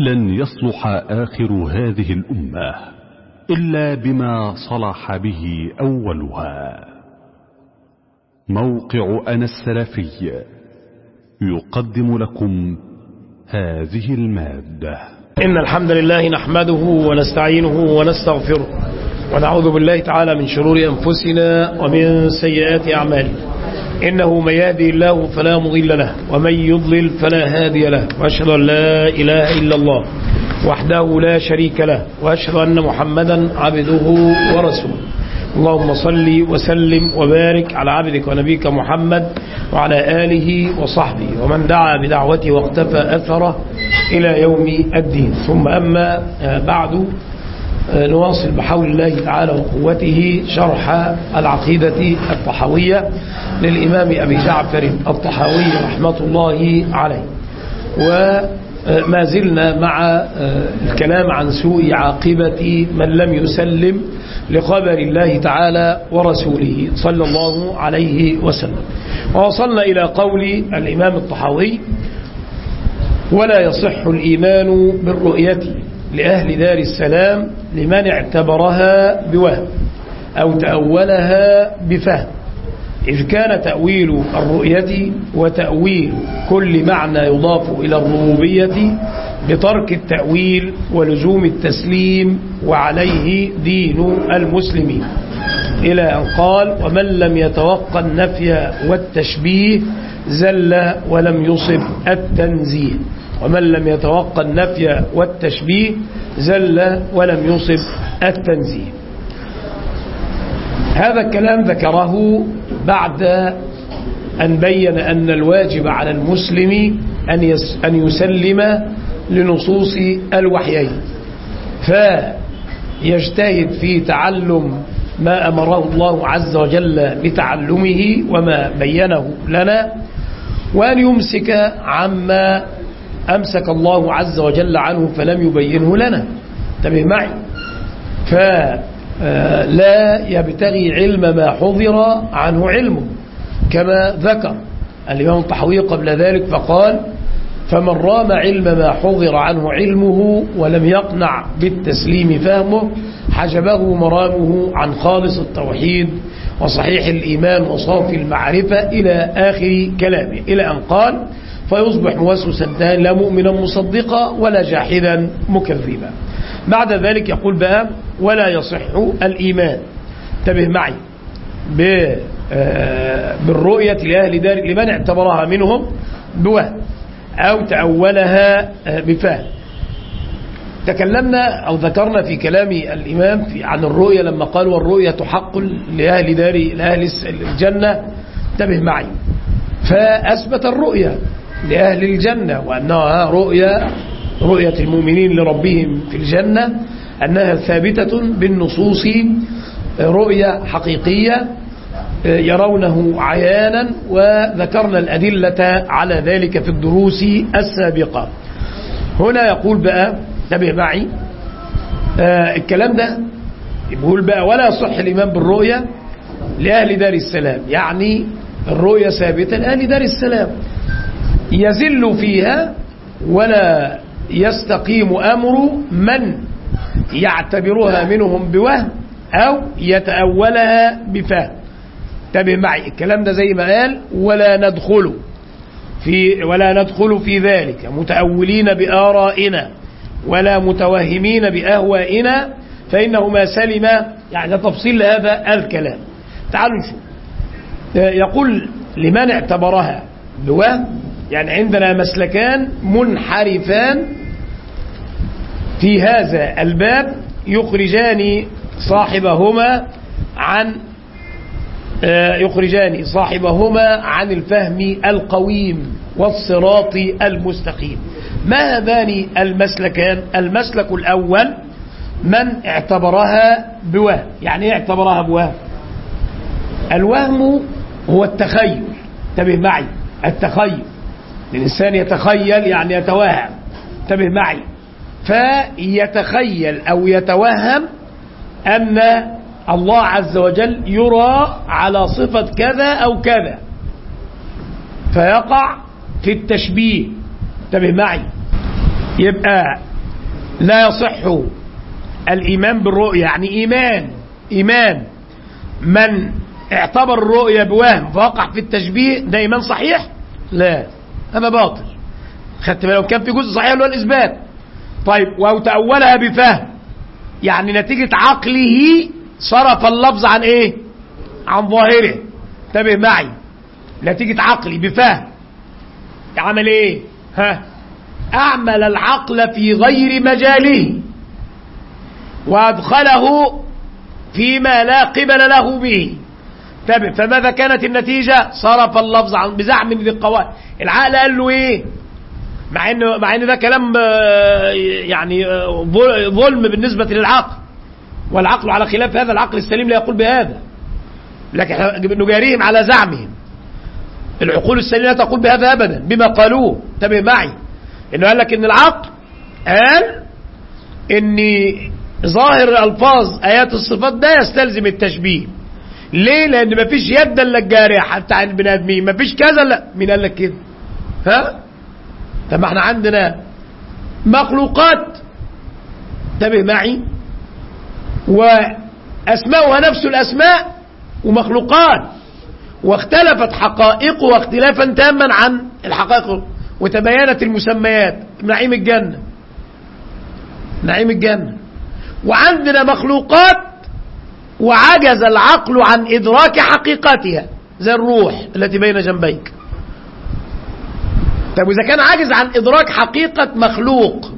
لن يصلح آخر هذه الأمة إلا بما صلح به أولها. موقع أنا السلفي يقدم لكم هذه المادة. إن الحمد لله نحمده ونستعينه ونستغفره ونعوذ بالله تعالى من شرور أنفسنا ومن سيئات أعمالنا. إنه من يهدي الله فلا مضل له ومن يضلل فلا هادي له، وأشهد أن لا إله إلا الله وحده لا شريك له، وأشهد أن محمدا عبده ورسوله. اللهم صل وسلم وبارك على عبدك ونبيك محمد وعلى آله وصحبه ومن دعا بدعوته واقتفى أثره إلى يوم الدين. ثم أما بعد، نواصل بحول الله تعالى وقوته شرح العقيدة الطحاوية للإمام أبي جعفر الطحاوي رحمة الله عليه، وما زلنا مع الكلام عن سوء عاقبة من لم يسلم لخبر الله تعالى ورسوله صلى الله عليه وسلم. ووصلنا إلى قول الإمام الطحاوي: ولا يصح الإيمان بالرؤية لأهل دار السلام لمن اعتبرها بوهم أو تأولها بفهم، إذ كان تأويل الرؤية وتأويل كل معنى يضاف إلى الربوبية بترك التأويل ولزوم التسليم، وعليه دين المسلمين، إلى أن قال: ومن لم يتوقع النفي والتشبيه زل ولم يصب التنزيه. ومن لم يتوقع النفي والتشبيه زل ولم يصب التنزيه. هذا الكلام ذكره بعد أن بين أن الواجب على المسلم أن يسلم لنصوص الوحيين، فيجتهد في تعلم ما أمره الله عز وجل بتعلمه وما بينه لنا، وأن يمسك عما أمسك الله عز وجل عنه فلم يبينه لنا. انتبه معي، فلا يبتغي علم ما حضر عنه علمه، كما ذكر الإمام الطحاوي قبل ذلك فقال: فمن رام علم ما حضر عنه علمه ولم يقنع بالتسليم فهمه حجبه مرامه عن خالص التوحيد وصحيح الإيمان وصافي المعرفة، إلى آخر كلامه، إلى أن قال: فيصبح موسوسا لا مؤمنا مصدقا ولا جاحدا مكذبا. بعد ذلك يقول بقى: ولا يصح الإيمان، انتبه معي، بالرؤية لأهل دار لمن اعتبرها منهم بوهم أو تأولها بفهم. تكلمنا أو ذكرنا في كلام الإمام عن الرؤية لما قال: والرؤية حق لأهل الجنة. انتبه معي، فأثبت الرؤية لأهل الجنة وأنها رؤية المؤمنين لربهم في الجنة، أنها ثابتة بالنصوص، رؤية حقيقية يرونه عيانا، وذكرنا الأدلة على ذلك في الدروس السابقة. هنا يقول بقى، انتبه معي، الكلام ده يقول بقى: ولا يصح الإيمان بالرؤية لأهل دار السلام، يعني الرؤية ثابتة لأهل دار السلام، يزل فيها ولا يستقيم أمر من يعتبرها منهم بوهم أو يتأولها بفهم. انتبه معي، الكلام ده زي ما قال: ولا ندخل في ذلك متأولين بآرائنا ولا متوهمين بأهوائنا، فإنه ما سلم، يعني تفصيل لهذا الكلام. تعالوا نشوف. يقول: لمن اعتبرها بوهم، يعني عندنا مسلكان منحرفان في هذا الباب يخرجان صاحبهما عن الفهم القويم والصراط المستقيم. ما هذان المسلكان؟ المسلك الأول من اعتبرها بوهم. يعني ايه اعتبرها بوهم؟ الوهم هو التخيل، انتبه معي، التخيل، الإنسان يتخيل يعني يتوهم، انتبه معي، فيتخيل أو يتوهم أن الله عز وجل يرى على صفة كذا أو كذا، فيقع في التشبيه. انتبه معي، يبقى لا يصح الإيمان بالرؤية، يعني إيمان من اعتبر الرؤية بوهم فوقع في التشبيه ده إيمان صحيح؟ لا، هذا باطل. خدت بالك؟ كان في جزء صحيح اللي هو الإثبات. طيب، أو تأولها بفهم، يعني نتيجة عقله صرف اللفظ عن إيه؟ عن ظاهره. انتبه معي، نتيجة عقلي بفهم عمل إيه؟ أعمل العقل في غير مجاله وأدخله فيما لا قبل له به. انتبه، فماذا كانت النتيجة؟ صرف اللفظ عن بزعم ذي القواعد. العقل قال له إيه؟ مع ان ده كلام يعني ظلم بالنسبة للعقل، والعقل على خلاف هذا، العقل السليم لا يقول بهذا، لكن نجاريهم على زعمهم. العقول السليمة لا تقول بهذا أبدا بما قالوه. انتبه معي، انه قال لك ان العقل قال ان ظاهر الفاظ ايات الصفات ده يستلزم التشبيه. ليه؟ لان مفيش يد الا الجارحة بتاع البني ادمين، مفيش كذا. لا، مين قال لك كده؟ طب ما احنا عندنا مخلوقات، انتبه معي، واسماؤها نفس الاسماء، ومخلوقات واختلفت حقائقها اختلافا تاما عن الحقائق، وتباينت المسميات. نعيم الجنة. وعندنا مخلوقات وعجز العقل عن إدراك حقيقتها، زي الروح التي بين جنبيك. طب إذا كان عاجز عن إدراك حقيقة مخلوق،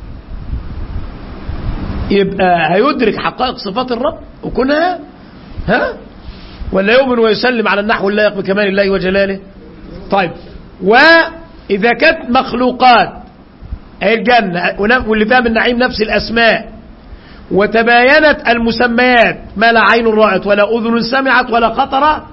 يبقى هيدرك حقائق صفات الرب وكونها ولا يؤمن ويسلم على النحو اللائق بكمال الله وجلاله؟ طيب، وإذا كانت مخلوقات أي الجنة واللي فيها من النعيم نفس الأسماء، وتباينت المسميات، ما لا عين رأت ولا أذن سمعت ولا خطر،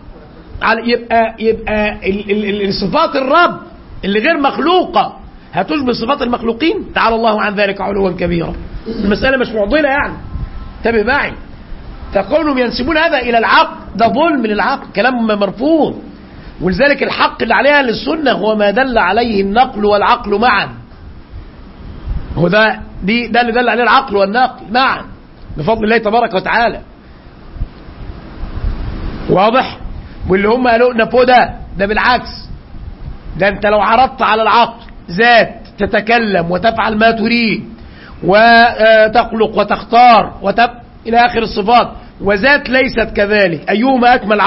يبقى صفات الرب اللي غير مخلوقة هتشبه صفات المخلوقين؟ تعالى الله عن ذلك علوا كبيرا. المسألة مش معضلة يعني، انتبه معي. فكونهم ينسبون هذا إلى العقل ده ظلم للعقل، كلام مرفوض. ولذلك الحق اللي عليها للسنة هو ما دل عليه النقل والعقل معا. هو ده اللي دل عليه العقل والنقل معا بفضل الله تبارك وتعالى. واضح؟ واللي هم قالوا نفوه ده بالعكس، ده انت لو عرضت على العقل ذات تتكلم وتفعل ما تريد وتخلق وتختار إلى آخر الصفات، وذات ليست كذلك، أيهما أكمل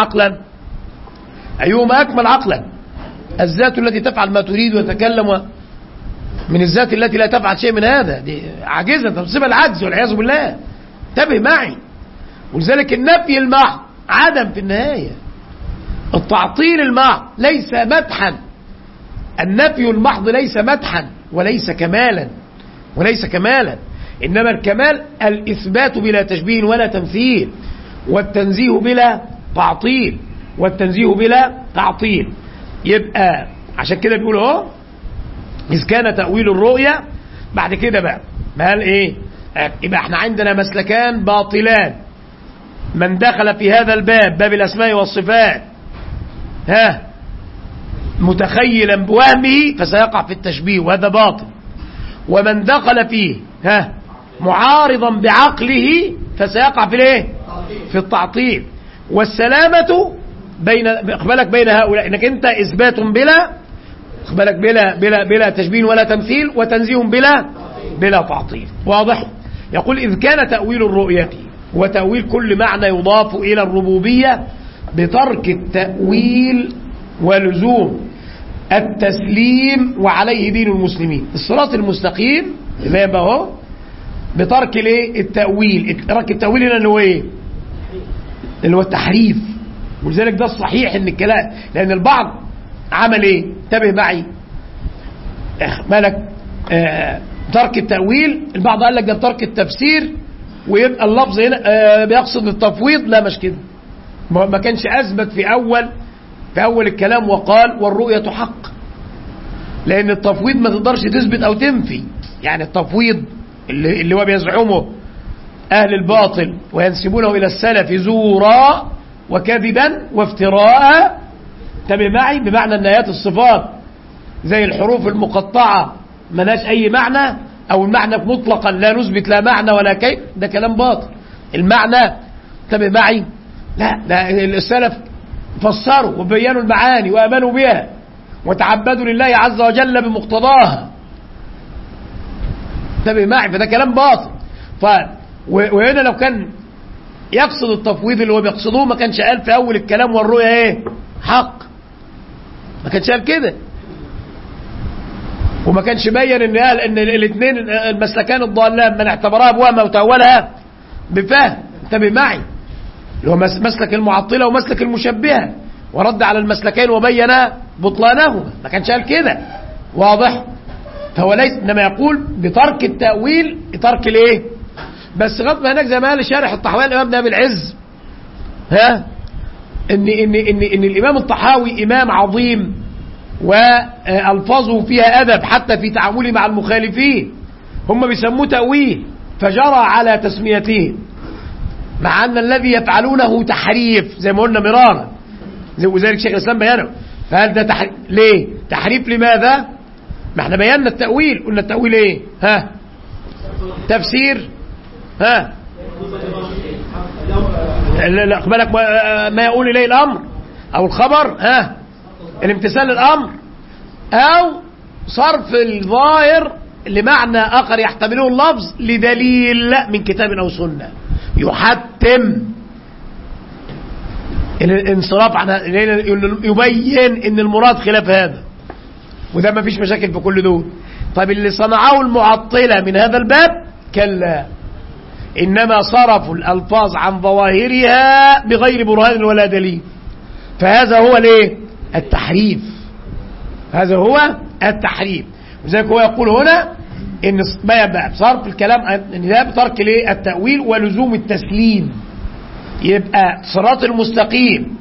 عقلا؟ الذات التي تفعل ما تريد وتتكلم من الذات التي لا تفعل شيء من هذا، دي عاجزة، تنصب العجز والعياذ بالله. انتبه معي. ولذلك النفي المحض عدم في النهاية، التعطيل المحض ليس مدحا، النفي المحض ليس مدحا وليس كمالا، إنما الكمال الإثبات بلا تشبيه ولا تمثيل، والتنزيه بلا تعطيل. يبقى عشان كده بيقول اهو إذ كان تأويل الرؤيا. بعد كده بقى ما قال إيه؟ يبقى احنا عندنا مسلكان باطلان، من دخل في هذا باب الأسماء والصفات متخيلا بوهمه فسيقع في التشبيه وهذا باطل، ومن دخل فيه معارضا بعقله فسيقع في الايه؟ في التعطيل. والسلامة بين هؤلاء انك انت اثبات بلا تشبيه ولا تمثيل، وتنزيه بلا تعطيل. واضح؟ يقول إذ كان تأويل الرؤية وتأويل كل معنى يضاف إلى الربوبية بترك التأويل ولزوم التسليم وعليه دين المسلمين. الصراط المستقيم ما يبقى هو بترك التأويل. ترك التأويل هنا اللي هو ايه؟ اللي هو التحريف. ولذلك ده الصحيح ان الكلام، لان البعض عمل ايه؟ انتبه معي مالك ترك التأويل. البعض قال لك ده ترك التفسير، ويبقى اللفظ هنا بيقصد التفويض. لا مش كده، ما كانش أثبت في أول الكلام وقال والرؤية حق، لأن التفويض ما تقدرش تثبت أو تنفي. يعني التفويض اللي هو بيزعمه أهل الباطل وينسبونه إلى السلف زورا وكذبا وافتراء. انتبه معي، بمعنى أن آيات الصفات زي الحروف المقطعة ملاش أي معنى، أو المعنى مطلقا لا نثبت لا معنى ولا كيف، ده كلام باطل. المعنى انتبه معي، لا ده السلف فسروا وبينوا المعاني وآمنوا بها وتعبدوا لله عز وجل بمقتضاها، انتبه معي، فده كلام باطل. وهنا لو كان يقصد التفويض اللي هو بيقصدوه ما كانش قال في أول الكلام والرؤيا ايه حق، ما كانش قال كده، وما كانش بين ان قال ان الاثنين المسلكان الضالان من اعتبرها بوهمه وتأولها بفهم، انتبه معي، اللي هو مسلك المعطلة ومسلك المشبهة، ورد على المسلكين وبين بطلانهما، ما كانش قال كده، واضح؟ فهو ليس، انما يقول بترك التأويل، ترك الايه؟ بس غضب هناك زي ما قال شارح الطحاوي الامام ابن ابي العز، ان الامام الطحاوي امام عظيم والفاظه فيها ادب حتى في تعامله مع المخالفين، هم بيسموه تأويل فجرى على تسميته، مع ان الذي يفعلونه تحريف زي ما قلنا مرارا، وذلك شيخ الاسلام بيانه. فهل ده تحريف؟ ليه تحريف؟ لماذا؟ ما احنا بينا التأويل، قلنا التأويل ايه؟ تفسير، لا بالك ما يقول اليه الامر او الخبر، الامتثال للامر، او صرف الظاهر لمعنى اخر يحتمله اللفظ لدليل من كتاب او سنه يحتم الانصراف عن، يبين ان المراد خلاف هذا، وده ما فيش مشاكل في كل دول. طيب اللي صنعه المعطلة من هذا الباب كلا، انما صرفوا الالفاظ عن ظواهرها بغير برهان ولا دليل، فهذا هو الايه؟ التحريف، هذا هو التحريف. وذلك هو يقول هنا ان بصرف الكلام ان ده بترك الايه؟ التأويل ولزوم التسليم. يبقى صراط المستقيم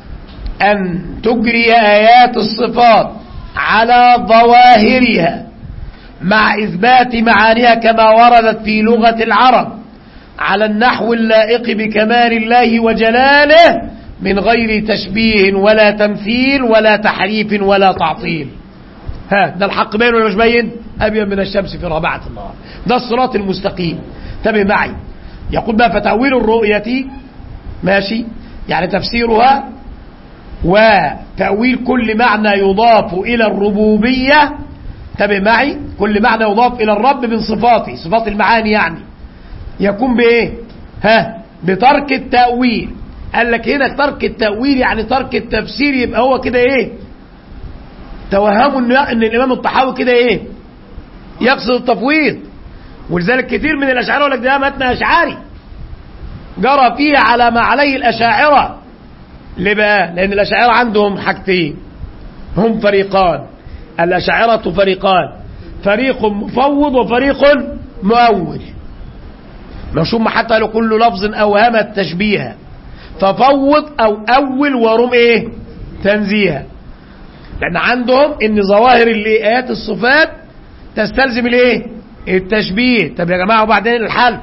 ان تجري ايات الصفات على ظواهرها مع اثبات معانيها كما وردت في لغة العرب على النحو اللائق بكمال الله وجلاله من غير تشبيه ولا تمثيل ولا تحريف ولا تعطيل. ده الحق باين ولا مش باين؟ أبين من الشمس في ربعة النهار، ده الصراط المستقيم. انتبه معي، يقول بقى فتأويل الرؤية ماشي، يعني تفسيرها وتأويل كل معنى يضاف إلى الربوبية، انتبه معي، كل معنى يضاف إلى الرب من صفاته، صفات المعاني يعني، يكون بإيه؟ بترك التأويل. قال لك هنا ترك التأويل يعني ترك التفسير، يبقى هو كده إيه؟ توهموا ان الامام الطحاوي كده ايه؟ يقصد التفويض. ولذلك كثير من الاشاعره يقول لك ده متن اشعري جرى فيه على ما عليه الاشاعره. ليه بقى؟ لان الاشاعره عندهم حاجتين، هم فريقان، الاشاعره فريقان، فريق مفوض وفريق مؤول. مشوم حتى لو كل لفظ اوهم التشبيه، ففوض او اول ورم ايه؟ تنزيها. لأن عندهم إن ظواهر آيات الصفات تستلزم الإيه؟ التشبيه. طب يا جماعة وبعدين الحل؟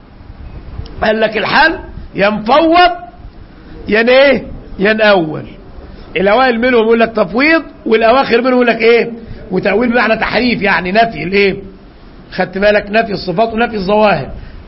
قال لك الحل ينفوض ين إيه؟ ينأول. الأوائل منهم يقول لك تفويض، والأواخر منهم يقول لك إيه؟ وتأويل بمعنى تحريف، يعني نفي الإيه؟ خدت بالك؟ نفي الصفات ونفي الظواهر.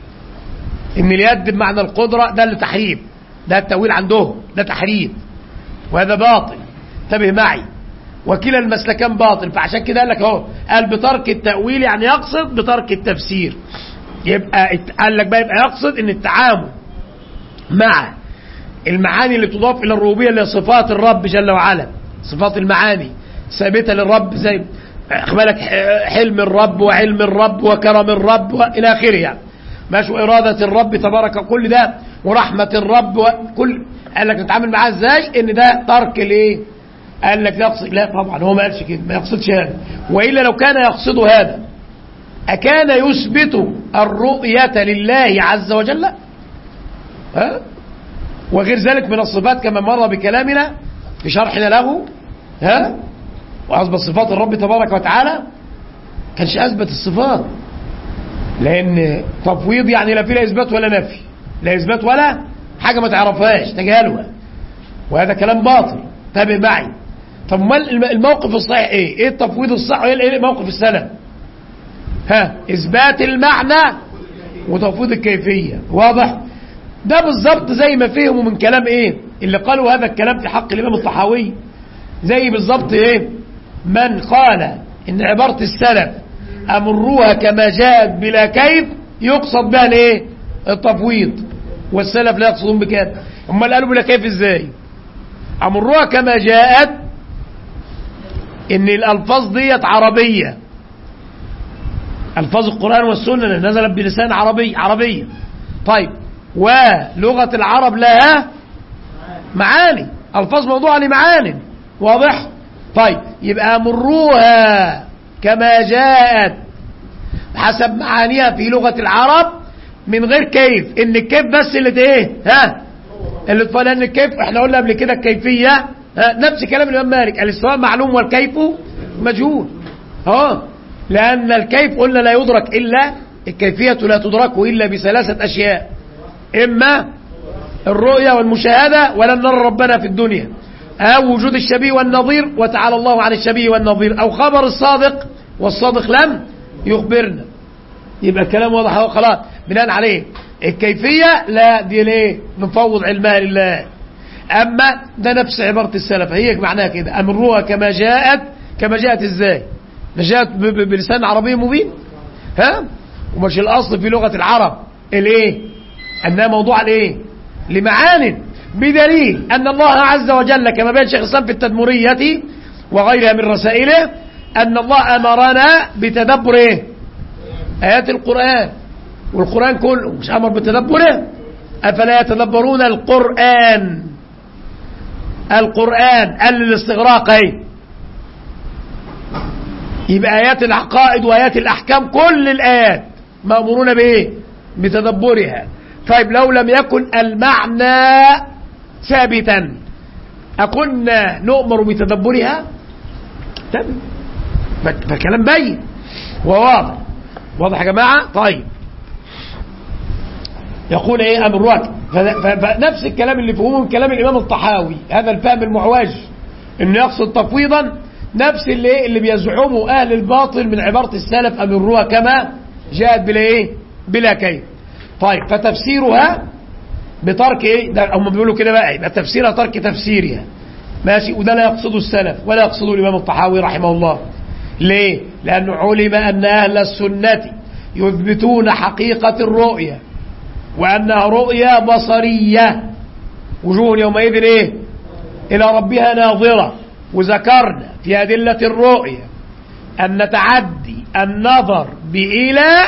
إن اليد بمعنى القدرة ده اللي تحريف، ده التأويل عندهم، ده تحريف، وهذا باطل. انتبه معي، وكلا المسلكان باطل. فعشان كده قال لك اهو، قال بترك التأويل يعني يقصد بترك التفسير. يبقى قال لك بقى يبقى يقصد ان التعامل مع المعاني اللي تضاف الى الربوبيه اللي هي صفات الرب جل وعلا، صفات المعاني ثابته للرب، زي بالك حلم الرب وعلم الرب وكرم الرب والى اخره يعني، ماشي، واراده الرب تبارك كل ده، ورحمه الرب وكل. قال لك نتعامل معاه ازاي؟ ان ده ترك الايه؟ قال لك يقصد، لا طبعا هو ما قالش كده، ما يقصدش هذا. والا لو كان يقصد هذا اكان يثبت الرؤيه لله عز وجل؟ وغير ذلك من الصفات كما مر بكلامنا في شرحنا له، واثبت صفات الرب تبارك وتعالى، كانش اثبت الصفات، لان تفويض يعني لا فيه لا اثبات ولا نفي، لا اثبات ولا حاجه ما تعرفهاش تجهلها، وهذا كلام باطل. تابع معي. طب ما الموقف الصحيح ايه؟ ايه التفويض الصح وايه موقف السلف؟ إثبات المعنى وتفويض الكيفية. واضح؟ ده بالظبط زي ما فهموا من كلام إيه اللي قالوا هذا الكلام في حق الإمام الطحاوي، زي بالظبط إيه من قال إن عبارة السلف أمروها كما جاءت بلا كيف يقصد بها الإيه؟ التفويض، والسلف لا يقصدون بكده. أما قالوا بلا كيف إزاي؟ أمروها كما جاءت إن الألفاظ ديت عربية، ألفاظ القرآن والسنة نزلت بلسان عربية. طيب ولغة العرب لها معاني، ألفاظ موضوعة لمعاني. واضح؟ طيب يبقى مروها كما جاءت حسب معانيها في لغة العرب من غير كيف، ان الكيف بس اللي ايه اللي لان الكيف احنا قلنا قبل كده الكيفية نفس كلام الإمام مالك، الاستواء معلوم والكيف مجهول. لأن الكيف قلنا لا يدرك إلا الكيفية لا تدرك إلا بثلاثة أشياء: إما الرؤية والمشاهدة ولن نرى ربنا في الدنيا، أو وجود الشبيه والنظير وتعالى الله عن الشبيه والنظير، أو خبر الصادق والصادق لم يخبرنا. يبقى الكلام واضح خلاص. بناء عليه الكيفية لا دي ليه نفوض علمها لله. أما ده نفس عبارة السلف، هي معناها كده أمروها كما جاءت إزاي؟ جاءت بلسان عربي مبين ومش الأصل في لغة العرب الايه أنها موضوع الايه لمعان، بدليل أن الله عز وجل كما بين شيخ الإسلام في التدمرية وغيرها من رسائله أن الله أمرنا بتدبر آيات القرآن، والقرآن كله مش أمر بتدبره. أفلا يتدبرون القرآن قال للاستغراق يبقى آيات العقائد وآيات الأحكام كل الآيات مأمورون بإيه؟ بتدبرها. طيب لو لم يكن المعنى ثابتا أكنا نؤمر بتدبرها؟ فالكلام بين وواضح. واضح يا جماعة؟ طيب يقول ايه أمر فنفس الكلام اللي فهمه من كلام الإمام الطحاوي، هذا الفهم المعوج انه يقصد تفويضا، نفس اللي بيزعمه أهل الباطل من عبارة السلف أمروها كما جاءت بلا ايه بلا كيف. طيب فتفسيرها بترك ايه ده هم بيقولوا كده بقى، يبقى تفسيرها ترك تفسيرها ماشي، وده لا يقصده السلف ولا يقصده الإمام الطحاوي رحمه الله. ليه؟ لأنه علم أن أهل السنة يثبتون حقيقة الرؤية وأنها رؤية بصرية، وجوه يومئذ ايه إلى ربها ناظرة. وذكرنا في أدلة الرؤية أن تعدي النظر بإلى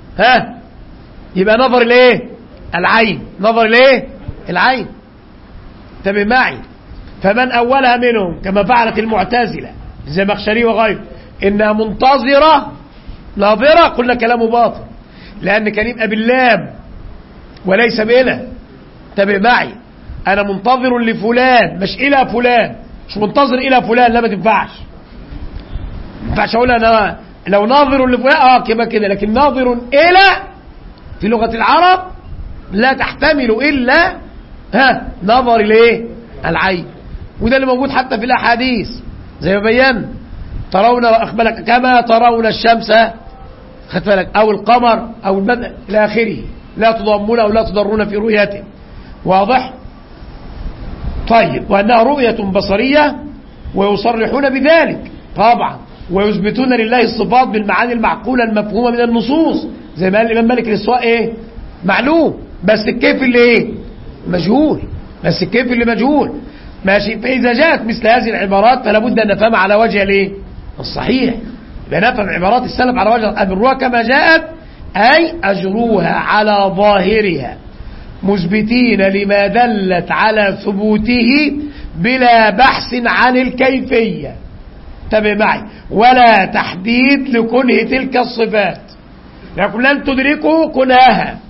يبقى نظر الايه العين، نظر الايه العين. انتبه معي. فمن أولها منهم كما فعلت المعتزلة زي مخشري وغيره إنها منتظرة ناظرة، قلنا كلامه باطل، لأن كان يبقى باللام وليس بإله. انتبه معي، أنا منتظر لفلان مش إلى فلان، مش منتظر إلى فلان، لا ما تنفعش. ما ينفعش أقول أنا لو ناظر لفلان كما كده، لكن ناظر إلى في لغة العرب لا تحتمل إلا نظر إليه العين. وده اللي موجود حتى في الأحاديث زي ما بينا، ترون أخبرك كما ترون الشمس خدت بالك أو القمر أو البدر إلى آخره، لا تضامون أو لا تضرون في رؤيته. واضح؟ طيب وأنها رؤية بصرية ويصرحون بذلك طبعا، ويثبتون لله الصفات بالمعاني المعقولة المفهومة من النصوص زي ما قال الإمام مالك الاستواء ايه معلوم، بس الكيف اللي ايه مجهول، بس الكيف اللي مجهول ماشي. فإذا جاءت مثل هذه العبارات فلا بد أن نفهم على وجه الايه الصحيح، نفهم عبارات السلف على وجه أمروها كما جاءت أي أجروها على ظاهرها مثبتين لما دلت على ثبوته بلا بحث عن الكيفية. تابع معي، ولا تحديد لكنه تلك الصفات، لكن لن تدركوا كناها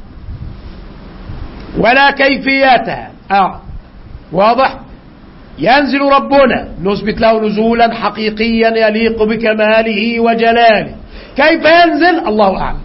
ولا كيفيتها. واضح؟ ينزل ربنا نثبت له نزولا حقيقيا يليق بكماله وجلاله، كيف ينزل الله أعلم.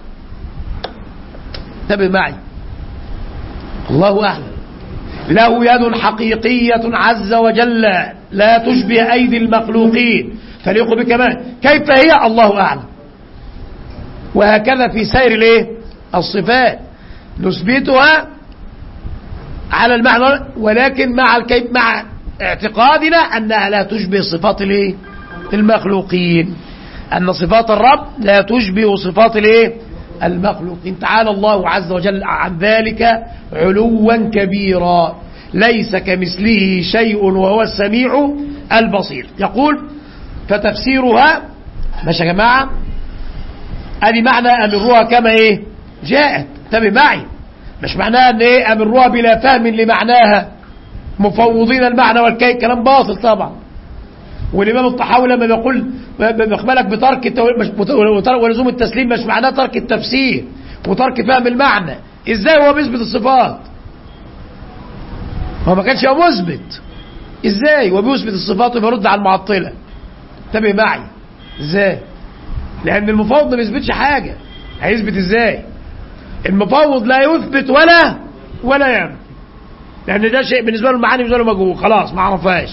تابع معي، الله أعلم. له يد حقيقية عز وجل لا تشبه أيدي المخلوقين تليق بكماله، كيف هي الله أعلم. وهكذا في سائر الايه الصفات نثبتها على المعنى، ولكن مع اعتقادنا أنها لا تشبه صفات الايه المخلوقين، أن صفات الرب لا تشبه صفات الايه المخلوقين. تعالى الله عز وجل عن ذلك علوا كبيرا، ليس كمثله شيء وهو السميع البصير. يقول فتفسيرها ماشي يا جماعة، ادي معنى أمروها كما ايه جاءت. انتبه معي، مش معناها ان ايه أمروها بلا فهم لمعناها مفوضين المعنى والكيف، كلام باطل طبعا. والإمام الطحاوي لما بيقول بيقبلك بترك ولزوم التسليم، مش معناه ترك التفسير وترك فهم المعنى. ازاي هو بيثبت الصفات؟ هو ما كانش هو مثبت، ازاي هو بيثبت الصفات وبيرد على المعطلة؟ انتبه معي، ازاي؟ لأن المفوض ما بيثبتش حاجة، هيثبت ازاي؟ المفوض لا يثبت ولا ينفي، لأن ده شيء بالنسبة له المعاني بالنسبة له مجهول، خلاص ما عرفهاش.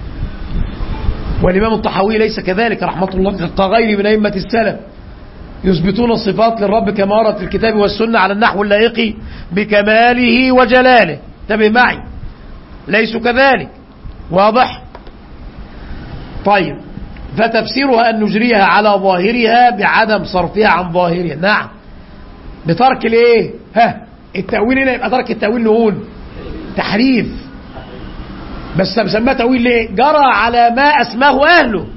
والإمام الطحاوي ليس كذلك رحمة الله، كغيره من أئمة السلف يثبتون الصفات للرب كما ورد في الكتاب والسنة على النحو اللائق بكماله وجلاله. انتبه معي، ليسوا كذلك. واضح؟ طيب، فتفسيرها أن نجريها على ظاهرها بعدم صرفها عن ظاهرها. نعم، بترك الايه التأويل. هنا يبقى ترك التأويل نقول تحريف، بس بسماه تأويل ليه؟ جرى على ما أسماه أهله،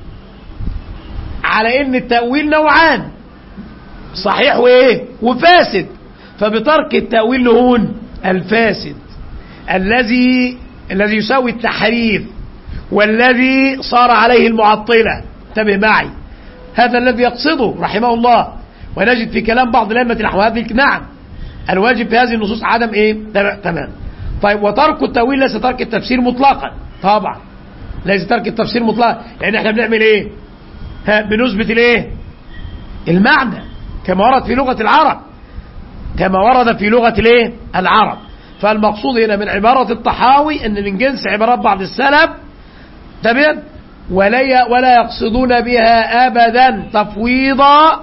على إن التأويل نوعان، صحيح وإيه وفاسد. فبترك التأويل نهون الفاسد الذي يساوي التحريف، والذي صار عليه المعطلة. انتبه معي، هذا الذي يقصده رحمه الله. ونجد في كلام بعض الأئمة نحو هذه. نعم، الواجب في هذه النصوص عدم ايه؟ تمام. طيب، وترك التأويل ليس ترك التفسير مطلقا، طبعا ليس ترك التفسير مطلقا، لأن احنا بنعمل ايه؟ بنثبت الايه؟ المعنى كما ورد في لغة العرب، كما ورد في لغة الايه؟ العرب. فالمقصود هنا من عبارة الطحاوي ان من جنس عبارات بعض السلف، تمام، ولا يقصدون بها ابدا تفويضا.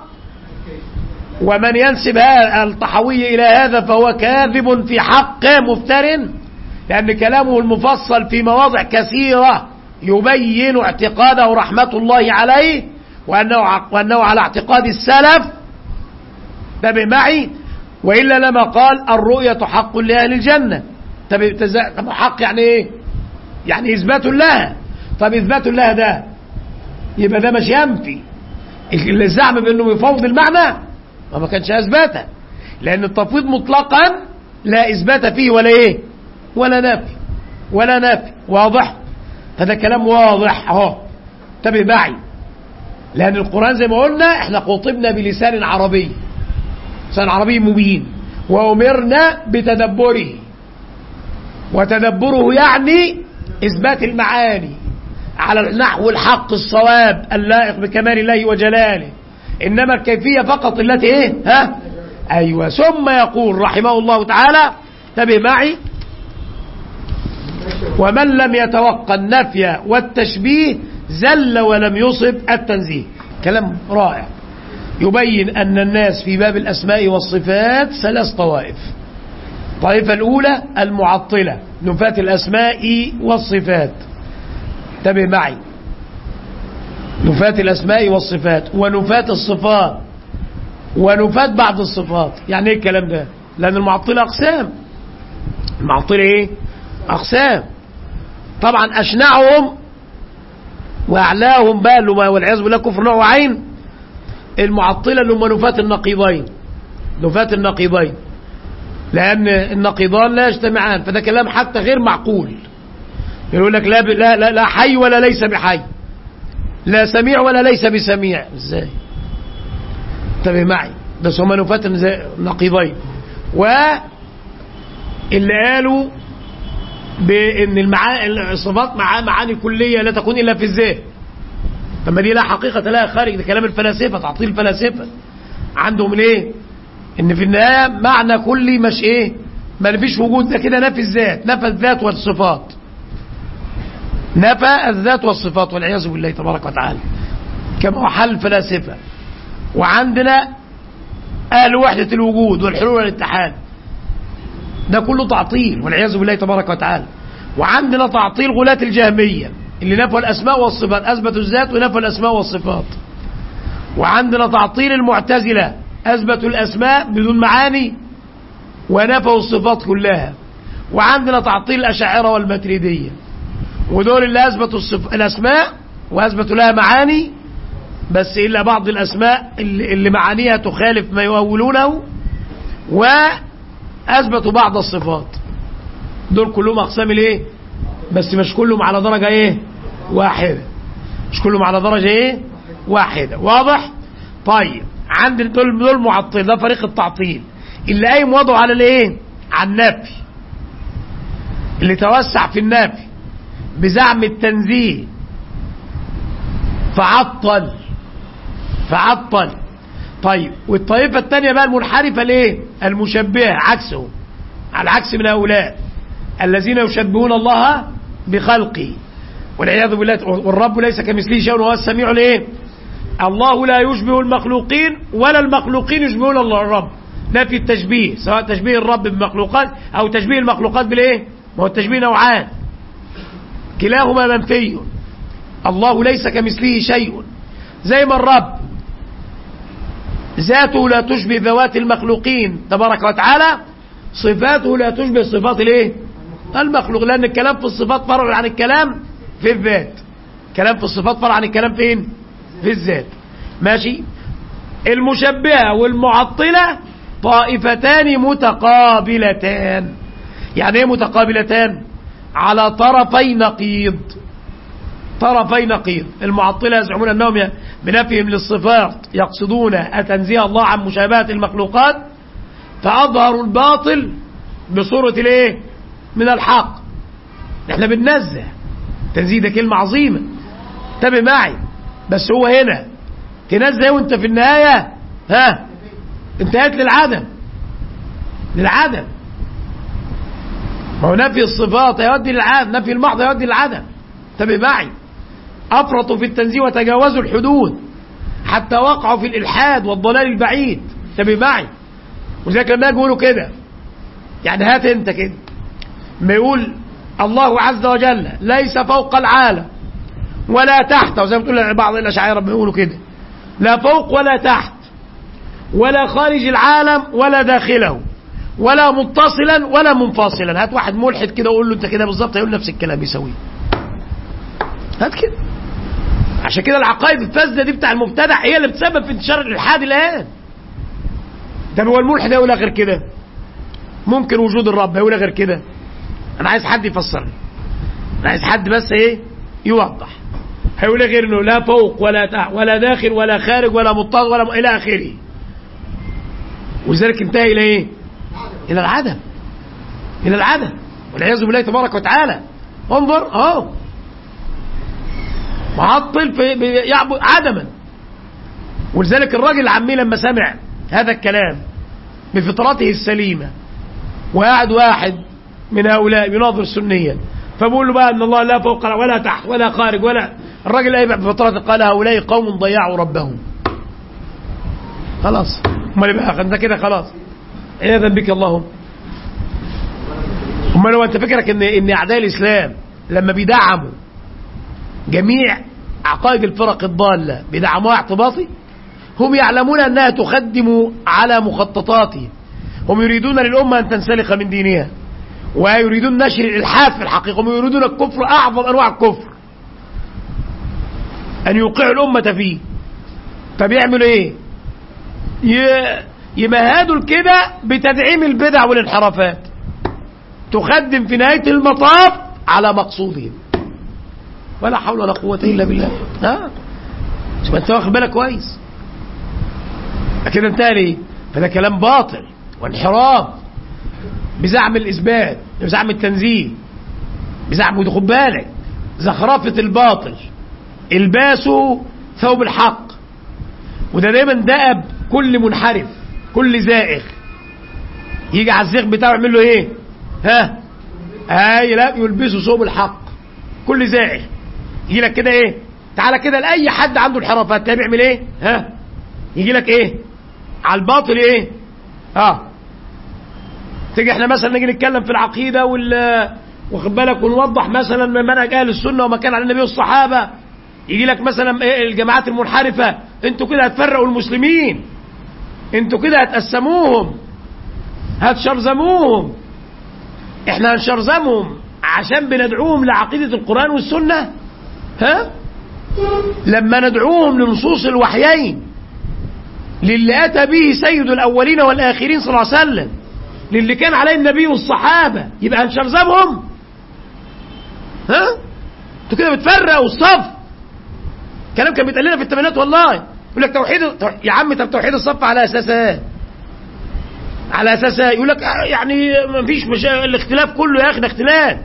ومن ينسب الطحاوي إلى هذا فهو كاذب في حقه مفتر، لأن كلامه المفصل في مواضع كثيرة يبين اعتقاده رحمة الله عليه، وأنه على اعتقاد السلف. انتبه معي، وإلا لما قال الرؤية حق لأهل الجنة. طب حق يعني إيه؟ يعني إثبات لها. طب إثبات لها ده يبقى ده مش ينفي. الزعم بأنه يفوض المعنى ما كانش اثباته، لان التفويض مطلقا لا اثبات فيه ولا ايه ولا نفي. واضح؟ هذا كلام واضح اهو. انتبه معي، لان القران زي ما قلنا احنا خطبنا بلسان عربي، لسان عربي مبين، وامرنا بتدبره. وتدبره يعني اثبات المعاني على النحو الحق الصواب اللائق بكمال الله وجلاله، إنما الكيفية فقط التي إيه؟ أيوة. ثم يقول رحمه الله تعالى، انتبه معي، ومن لم يتوقع النفي والتشبيه زل ولم يصب التنزيه. كلام رائع يبين أن الناس في باب الأسماء والصفات 3 طوائف. الطائفة الأولى المعطلة، نفاة الأسماء والصفات. انتبه معي، نفاة الأسماء والصفات، ونفاة الصفات، ونفاة بعض الصفات. يعني ايه الكلام ده؟ لأن المعطلة أقسام. المعطلة ايه؟ أقسام. طبعا أشنعهم وأعلاهم بقى والعياذ بالله كفر نوع وعين المعطلة اللي هم نفاة النقيضين. نفاة النقيضين، لأن النقيضان لا يجتمعان، فده كلام حتى غير معقول. يقول لك لا حي ولا ليس بحي، لا سميع ولا ليس بسميع. ازاي؟ انتبه معي، بس هم نفاة نقيضين. واللي قالوا بان الصفات معاني كلية لا تكون الا في الذهن. طب دي لا حقيقة لها خارج، ده كلام الفلاسفة، تعطيل الفلاسفة. عندهم الايه؟ ان في النهاية معنى كلي مش ايه؟ ما فيش وجود، ده كده نفي الذات، نفى الذات والصفات، نفى الذات والصفات والعياذ بالله تبارك وتعالى، كما هو حل الفلاسفة. وعندنا أهل وحدة الوجود والحلول والاتحاد، ده كله تعطيل والعياذ بالله تبارك وتعالى. وعندنا تعطيل غلاة الجهمية اللي نفوا الأسماء والصفات، أثبتوا الذات ونفوا الأسماء والصفات. وعندنا تعطيل المعتزلة، أثبتوا الأسماء بدون معاني ونفوا الصفات كلها. وعندنا تعطيل الأشاعرة والماتريدية، ودول اللي أثبتوا الأسماء وأثبتوا لها معاني بس إلا بعض الأسماء اللي معانيها تخالف ما يؤولونه، وأثبتوا بعض الصفات. دول كلهم أقسام الإيه؟ بس مش كلهم على درجة إيه؟ واحدة. مش كلهم على درجة إيه؟ واحدة. واضح؟ طيب عندنا دول معطل، ده فريق التعطيل اللي قايم وضعه على الإيه؟ على النفي، اللي توسع في النفي بزعم التنزيه فعطل. طيب والطائفة الثانية بقى المنحرفة ليه؟ المشبهة، عكسه، على عكس من هؤلاء الذين يشبهون الله بخلقه والعياذ بالله. والرب ليس كمثله شيء وهو السميع الايه؟ الله لا يشبه المخلوقين ولا المخلوقين يشبهون الله الرب. نفي التشبيه، سواء تشبيه الرب بمخلوقات او تشبيه المخلوقات بالايه؟ ما هو التشبيه نوعان، كلاهما منفي. الله ليس كمثله شيء، زي ما الرب ذاته لا تشبه ذوات المخلوقين تبارك وتعالى، صفاته لا تشبه صفات الايه؟ المخلوق، لان الكلام في الصفات فرع عن الكلام في الذات. كلام في الصفات فرع عن الكلام فين؟ في الذات. ماشي. المشبهة والمعطلة طائفتان متقابلتان. يعني ايه متقابلتان؟ على طرفي نقيض. المعطلة يزعمون أنهم بنفيهم للصفات يقصدون أتنزيه الله عن مشابهة المخلوقات، فأظهروا الباطل بصورة الايه؟ من الحق. احنا بننزه، تنزيه ده كلمة عظيمة، انتبه معي. بس هو هنا تنزه وانت في النهاية انتهيت للعدم. ما هو نفي الصفات يؤدي للعدم، نفي المحض يؤدي للعدم. انتبه معي. أفرطوا في التنزيه وتجاوزوا الحدود حتى وقعوا في الإلحاد والضلال البعيد. انتبه معي. وذلك لما يقولوا كده، يعني هات انت كده ما يقول الله عز وجل ليس فوق العالم ولا تحت، وزي ما بتقول بعض الأشاعرة بيقولوا كده، لا فوق ولا تحت ولا خارج العالم ولا داخله ولا متصلا ولا منفصلا. هات واحد ملحد كده وقول له انت كده بالظبط، هيقول نفس الكلام يسويه. هات كده. عشان كده العقائد الفاسده دي بتاع المبتدع هي اللي بتسبب في انتشار الالحاد الان. طب هو الملحد هيقول غير كده؟ ممكن وجود الرب هيقول غير كده؟ انا عايز حد يفسر لي، انا عايز حد بس ايه يوضح. هيقول غير انه لا فوق ولا تحت ولا داخل ولا خارج ولا متصل ولا الى اخره، وذلك انتهى الى ايه؟ الى العدم والعياذ بالله تبارك وتعالى. انظر اهو معطل يعبد عدما. ولذلك الراجل العمي لما سمع هذا الكلام بفطرته السليمة وقعد واحد من هؤلاء يناظر سنيا فبقول له بقى ان الله لا فوق ولا تحت ولا خارج ولا، الراجل ايه بفطرته قال هؤلاء قوم ضيعوا ربهم. خلاص امال بقى انت كده خلاص عياذا بك اللهم. امال هو انت فكرك ان اعداء الاسلام لما بيدعموا جميع عقائد الفرق الضالة بيدعموها اعتباطي؟ هم يعلمون أنها تخدم على مخططاتهم. هم يريدون للأمة أن تنسلخ من دينها ويريدون نشر الإلحاد في الحقيقة، هم يريدون الكفر أعظم أنواع الكفر، أن يوقعوا الأمة فيه. فبيعملوا إيه؟ يمهدوا كده بتدعيم البدع والانحرافات تخدم في نهاية المطاف على مقصودهم. ولا حول ولا قوة إلا بالله. مش انت واخد بالك كويس كده انتهى ليه؟ فده كلام باطل وانحراف بزعم الإثبات، بزعم التنزيل، بزعم خد بالك زخرفة الباطل الباسوا ثوب الحق. وده دايما دأب كل منحرف، كل زائغ يجي على الزيغ بتاعه يعمل له ايه؟ لا يلبسوا ثوب الحق. كل زائغ يجي لك كده ايه؟ تعالى كده لأي حد عنده انحرافات تلاقيه بيعمل ايه؟ يجي لك ايه؟ على الباطل ايه؟ تيجي احنا مثلا نيجي نتكلم في العقيده واخد بالك ونوضح مثلا منهج اهل السنه وما كان على النبي والصحابه، يجي لك مثلا ايه الجماعات المنحرفه، انتوا كده هتفرقوا المسلمين، انتوا كده هتقسموهم، هتشرذموهم. احنا هنشرذمهم عشان بندعوهم لعقيده القران والسنه؟ لما ندعوهم لنصوص الوحيين، للي اتى به سيد الاولين والاخرين صلى الله عليه وسلم، للي كان عليه النبي والصحابه، يبقى هنشرذمهم؟ انتوا كده بتفرقوا الصف. كلام كان بيتقال لنا في الثمانينات والله، يقول لك توحيد يا عم، طب توحيد الصف على اساس ايه؟ على اساس ايه؟ يقول لك يعني ما فيش الاختلاف كله يا اخي، ده اختلاف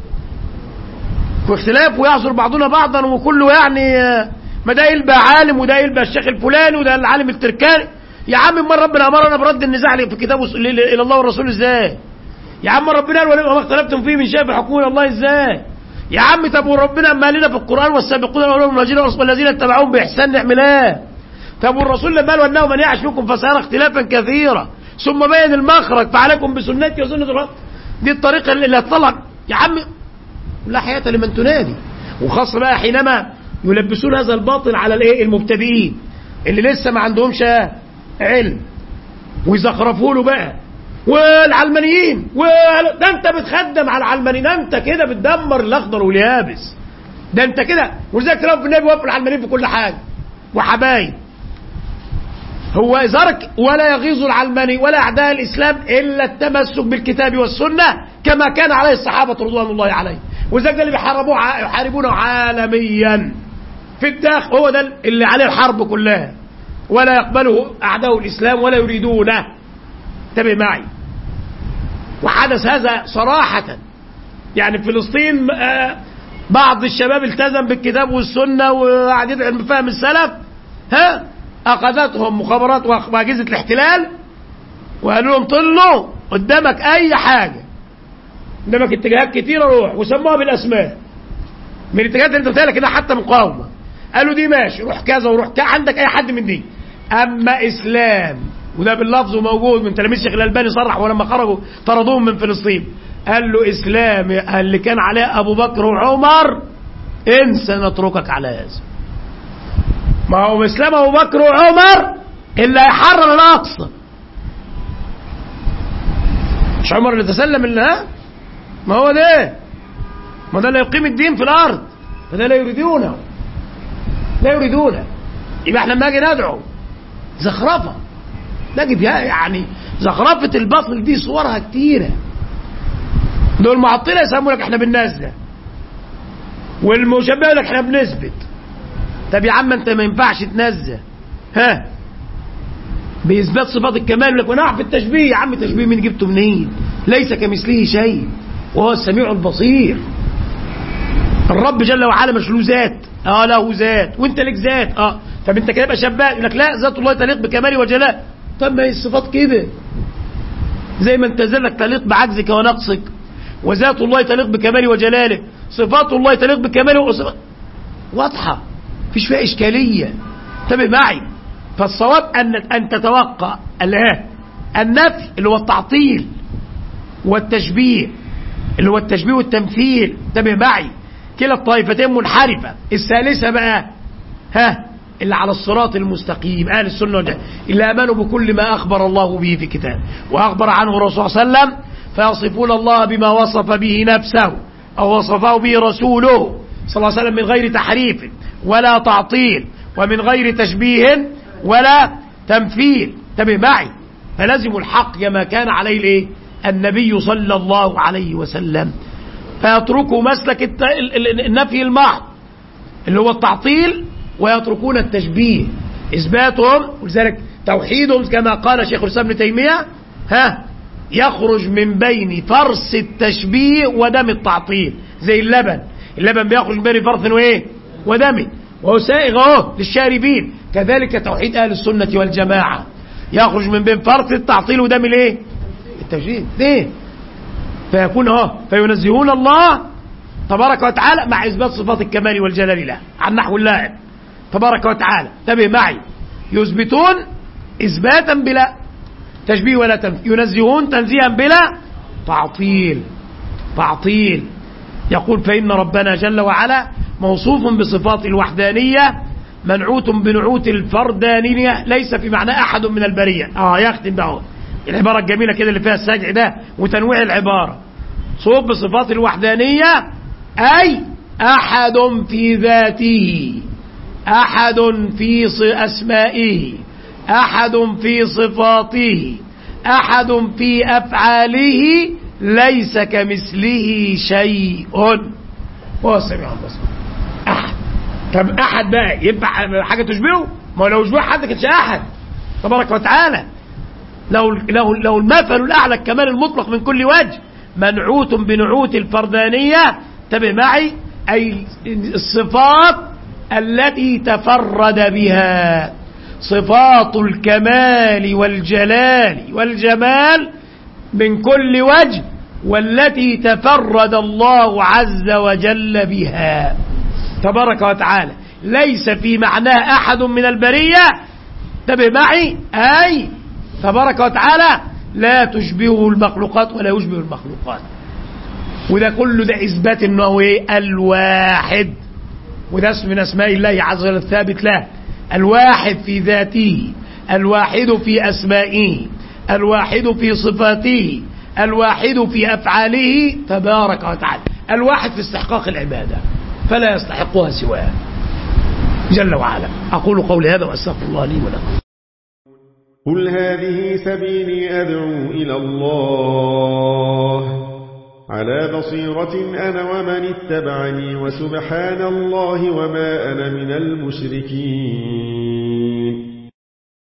واختلاف ويعذر بعضنا بعضا، وكله يعني ما ده يلبى عالم وده يلبى الشيخ الفلاني وده العالم التركاني. يا عم امال ربنا امرنا برد النزاع في كتابه الى الله والرسول ازاي؟ يا عم ربنا قال وما اختلفتم فيه من شيء فحكمه الى الله ازاي؟ يا عم طب وربنا اما لنا في القران والسابقون الاولون المهاجرين والذين اتبعوهم باحسان نعمل ايه؟ طب والرسول لما قال وانه من يعش منكم فسيرى اختلافا كثيرا ثم بين المخرج فعليكم بسنتي وسنه الرسول، دي الطريقه اللي هتطلع. يا عم لا حياه لمن تنادي، وخاصه بقى حينما يلبسون هذا الباطل على الايه المبتدئين اللي لسه ما عندهمش علم، ويزخرفوا له بقى والعلمانيين ده انت بتخدم على العلمانيين، انت كده بتدمر الاخضر واليابس، ده انت كده. ولذلك تلاقوا في النبي وقف العلمانيين في كل حاجه وحبايب. هو ازارك ولا يغيظ العلماني ولا اعداء الاسلام الا التمسك بالكتاب والسنه كما كان عليه الصحابه رضوان الله عليهم، وذلك اللي يحاربونه عالميا في الداخل، هو ده اللي عليه الحرب كلها، ولا يقبله اعداء الاسلام ولا يريدونه. انتبه معي. وحدث هذا صراحه، يعني في فلسطين بعض الشباب التزم بالكتاب والسنه وقعد يدعي بفهم السلف، اخذتهم مخابرات واجهزه الاحتلال وقالوا لهم طلوا قدامك اي حاجه، قدامك اتجاهات كتيره روح، وسموها بالاسماء من الاتجاهات اللي انت بتقولها كده، حتى مقاومه قالوا دي ماشي، روح كذا وروح كذا، عندك اي حد من دي. اما اسلام، وده باللفظ موجود من تلاميذ الشيخ الالباني صرح ولما خرجوا طردوهم من فلسطين، قال له اسلام اللي كان عليه ابو بكر وعمر انسى نتركك على هذا. ما هو اسلام ابو بكر وعمر اللي هيحرر الاقصى، مش عمر اللي تسلم اللي ما هو ده، ما ده اللي يقيم الدين في الارض، فده لا يريدونه، لا يريدونه. يبقى احنا لما نجي ندعو زخرفه، نجد يعني زخرفه الباطل دي صورها كتيره. دول معطله يسموا لك احنا بننزل، والمشبهه يقول لك احنا بنثبت. طب يا عم انت ما ينفعش تنزه باثبات صفات الكمال، يقول لك وانا اعرف التشبيه. يا عم تشبيه مين جبته منين؟ ليس كمثله شيء وهو السميع البصير. الرب جل وعلا مش له ذات، له ذات وانت لك ذات. طب انت كده يبقى شباب، يقول لك لا ذات الله تليق بكماله وجلاله. طب ما هي الصفات كده، زي ما انت ذاتك تليق بعجزك ونقصك، وذات الله تليق بكماله وجلاله، صفات الله تليق بكماله واضحه، مفيش فيها اشكاليه. انتبه معي. فالصواب ان تتوقع النفي اللي هو التعطيل، والتشبيه اللي هو التشبيه والتمثيل. انتبه معي. كلا الطائفتين منحرفه. الثالثه بقى اللي على الصراط المستقيم، اهل السنه والجماعه، اللي امنوا بكل ما اخبر الله به في كتابه واخبر عنه الرسول صلى الله عليه وسلم، فيصفون الله بما وصف به نفسه او وصفه به رسوله صلى الله عليه وسلم من غير تحريف ولا تعطيل ومن غير تشبيه ولا تمثيل. انتبه معي. فلازم الحق كما كان عليه النبي صلى الله عليه وسلم، فيتركوا مسلك النفي المحض اللي هو التعطيل، ويتركون التشبيه اثباتهم. ولذلك توحيدهم كما قال شيخ الاسلام ابن تيميه يخرج من بين فرس التشبيه ودم التعطيل. زي اللبن بيخرج من بين فرث ودم، وهو سائغ للشاربين. كذلك توحيد اهل السنه والجماعه يخرج من بين فرث التعطيل ودم التشبيه. ليه؟ فيكون فينزهون الله تبارك وتعالى مع اثبات صفات الكمال والجلال له عن نحو اللائق تبارك وتعالى. انتبه معي. يثبتون إثباتا بلا تشبيه ولا تمثيل، ينزهون تنزيها بلا تعطيل. يقول فإن ربنا جل وعلا موصوف بصفات الوحدانية منعوت بنعوت الفردانية ليس في معنى أحد من البرية. يختم بقى العبارة الجميلة كده اللي فيها السجع ده وتنويع العبارة. صوب بصفات الوحدانية أي أحد في ذاته، أحد في أسمائه، أحد في صفاته، أحد في أفعاله، ليس كمثله شيء هو السميع البصير. أحد. طب أحد بقى يبقى حاجة تشبهه؟ ما لو شبه حد كانش أحد تبارك وتعالى. لو المثل الأعلى الكمال المطلق من كل وجه منعوت بنعوت الفردانية. انتبه معي، أي الصفات التي تفرد بها، صفات الكمال والجلال والجمال من كل وجه، والتي تفرد الله عز وجل بها تبارك وتعالى، ليس في معناه أحد من البرية. انتبه معي، أي تبارك وتعالى لا تشبهه المخلوقات ولا يشبه المخلوقات. وده كله ده إثبات أنه الواحد، وده اسم من أسماء الله عز وجل الثابت له، الواحد في ذاته، الواحد في أسمائه، الواحد في صفاته، الواحد في أفعاله تبارك وتعالى، الواحد في استحقاق العبادة فلا يستحقها سواه جل وعلا. أقول قولي هذا وأستغفر الله لي ولكم. قل هذه سبيلي أدعو إلى الله على بصيرة أنا ومن اتبعني وسبحان الله وما أنا من المشركين.